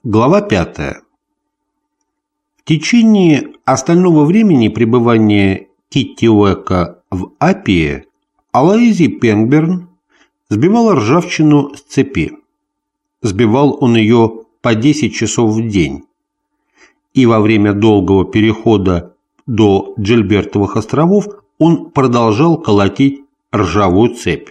Глава 5. В течение остального времени пребывания Киттиуэка в Аппии Алоизий Пенгберн сбивал ржавчину с цепи. Сбивал он ее по 10 часов в день. И во время долгого перехода до Джильбертовых островов он продолжал колотить ржавую цепь.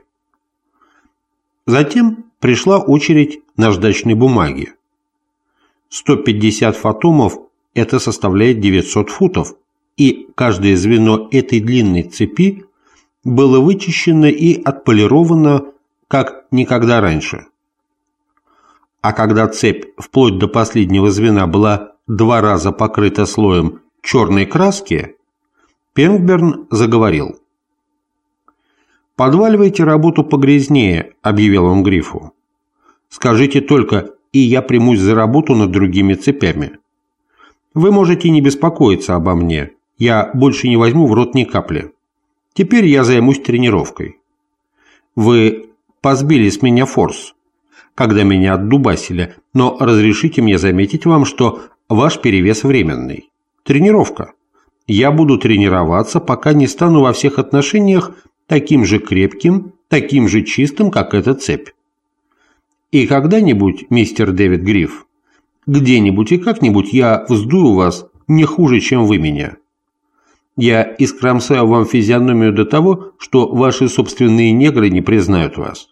Затем пришла очередь наждачной бумаги. 150 фатомов – это составляет 900 футов, и каждое звено этой длинной цепи было вычищено и отполировано как никогда раньше. А когда цепь вплоть до последнего звена была 2 раза покрыта слоем черной краски, Пенгберн заговорил. «Подваливайте работу погрязнее», – объявил он Грифу. «Скажите только, и я примусь за работу над другими цепями. Вы можете не беспокоиться обо мне, я больше не возьму в рот ни капли. Теперь я займусь тренировкой. Вы позбили с меня форс, когда меня отдубасили, но разрешите мне заметить вам, что ваш перевес временный. Тренировка. Я буду тренироваться, пока не стану во всех отношениях таким же крепким, таким же чистым, как эта цепь. И когда-нибудь, мистер Дэвид Гриф, где-нибудь и как-нибудь я вздую вас не хуже, чем вы меня. Я искромсаю вам физиономию до того, что ваши собственные негры не признают вас».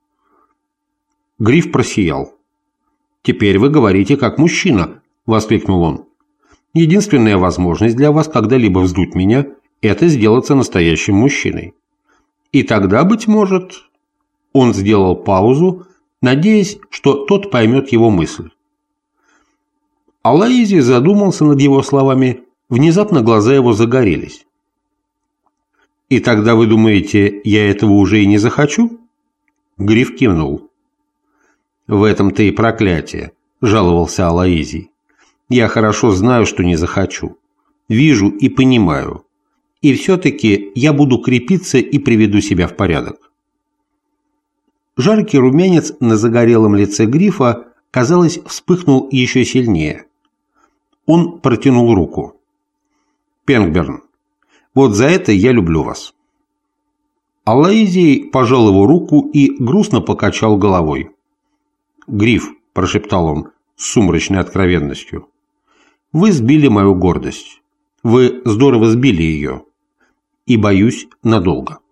Гриф просиял. «Теперь вы говорите как мужчина», – воскликнул он. «Единственная возможность для вас когда-либо вздуть меня – это сделаться настоящим мужчиной. И тогда, быть может...» Он сделал паузу, надеясь, что тот поймет его мысль. Алоизий задумался над его словами, внезапно глаза его загорелись. «И тогда вы думаете, я этого уже и не захочу?» Гриф кивнул. «В этом-то и проклятие», – жаловался Алоизий. «Я хорошо знаю, что не захочу. Вижу и понимаю. И все-таки я буду крепиться и приведу себя в порядок». Жаркий румянец на загорелом лице Грифа, казалось, вспыхнул еще сильнее. Он протянул руку. «Пенгберн, вот за это я люблю вас». Алоизий пожал его руку и грустно покачал головой. «Гриф», – прошептал он с сумрачной откровенностью, – «вы сбили мою гордость. Вы здорово сбили ее. И, боюсь, надолго».